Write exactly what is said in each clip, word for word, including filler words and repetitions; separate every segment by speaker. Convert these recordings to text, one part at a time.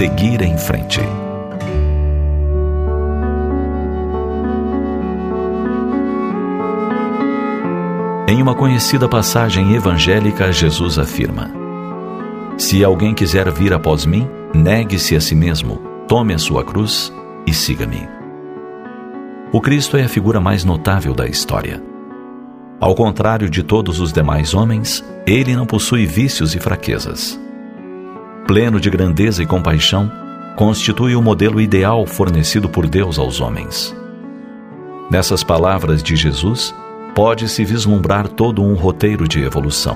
Speaker 1: seguir em frente. Em uma conhecida passagem evangélica, Jesus afirma: se alguém quiser vir após mim, negue-se a si mesmo, tome a sua cruz e siga-me. O Cristo é a figura mais notável da história. Ao contrário de todos os demais homens, ele não possui vícios e fraquezas. Pleno de grandeza e compaixão, constitui o modelo ideal fornecido por Deus aos homens. Nessas palavras de Jesus, pode-se vislumbrar todo um roteiro de evolução.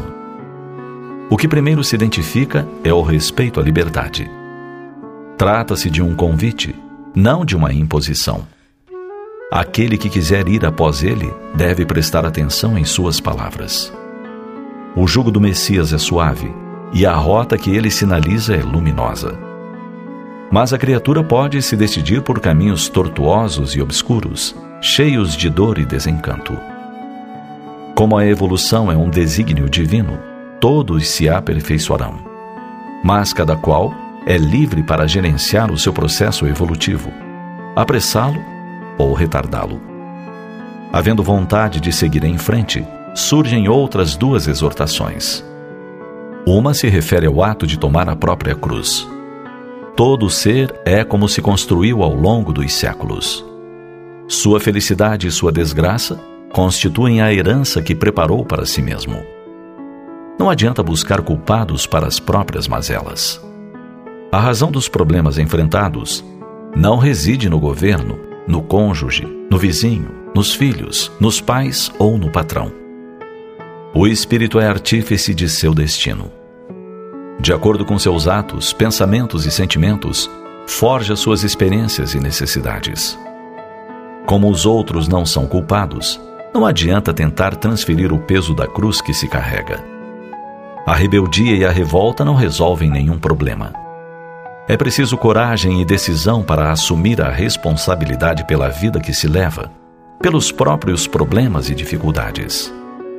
Speaker 1: O que primeiro se identifica é o respeito à liberdade. Trata-se de um convite, não de uma imposição. Aquele que quiser ir após ele deve prestar atenção em suas palavras. O jugo do Messias é suave e a rota que ele sinaliza é luminosa. Mas a criatura pode se decidir por caminhos tortuosos e obscuros, cheios de dor e desencanto. Como a evolução é um desígnio divino, todos se aperfeiçoarão. Mas cada qual é livre para gerenciar o seu processo evolutivo, apressá-lo ou retardá-lo. Havendo vontade de seguir em frente, surgem outras duas exortações. Uma se refere ao ato de tomar a própria cruz. Todo ser é como se construiu ao longo dos séculos. Sua felicidade e sua desgraça constituem a herança que preparou para si mesmo. Não adianta buscar culpados para as próprias mazelas. A razão dos problemas enfrentados não reside no governo, no cônjuge, no vizinho, nos filhos, nos pais ou no patrão. O espírito é artífice de seu destino. De acordo com seus atos, pensamentos e sentimentos, forja suas experiências e necessidades. Como os outros não são culpados, não adianta tentar transferir o peso da cruz que se carrega. A rebeldia e a revolta não resolvem nenhum problema. É preciso coragem e decisão para assumir a responsabilidade pela vida que se leva, pelos próprios problemas e dificuldades.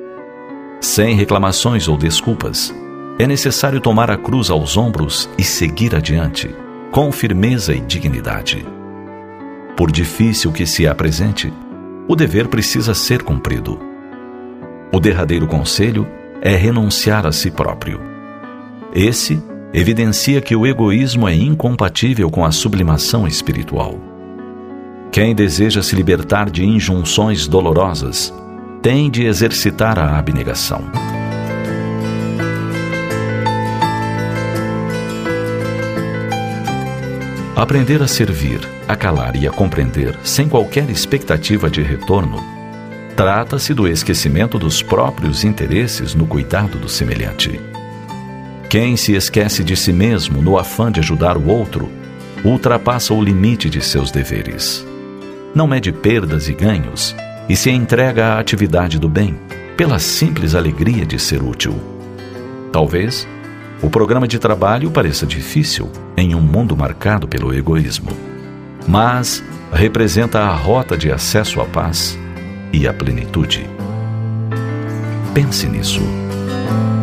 Speaker 1: Sem reclamações ou desculpas, é necessário tomar a cruz aos ombros e seguir adiante, com firmeza e dignidade. Por difícil que se apresente, o dever precisa ser cumprido. O derradeiro conselho é renunciar a si próprio. Esse evidencia que o egoísmo é incompatível com a sublimação espiritual. Quem deseja se libertar de injunções dolorosas tem de exercitar a abnegação. Aprender a servir, a calar e a compreender sem qualquer expectativa de retorno, trata-se do esquecimento dos próprios interesses no cuidado do semelhante. Quem se esquece de si mesmo no afã de ajudar o outro, ultrapassa o limite de seus deveres. Não mede perdas e ganhos e se entrega à atividade do bem, pela simples alegria de ser útil. Talvez o programa de trabalho pareça difícil em um mundo marcado pelo egoísmo, mas representa a rota de acesso à paz e à plenitude. Pense nisso.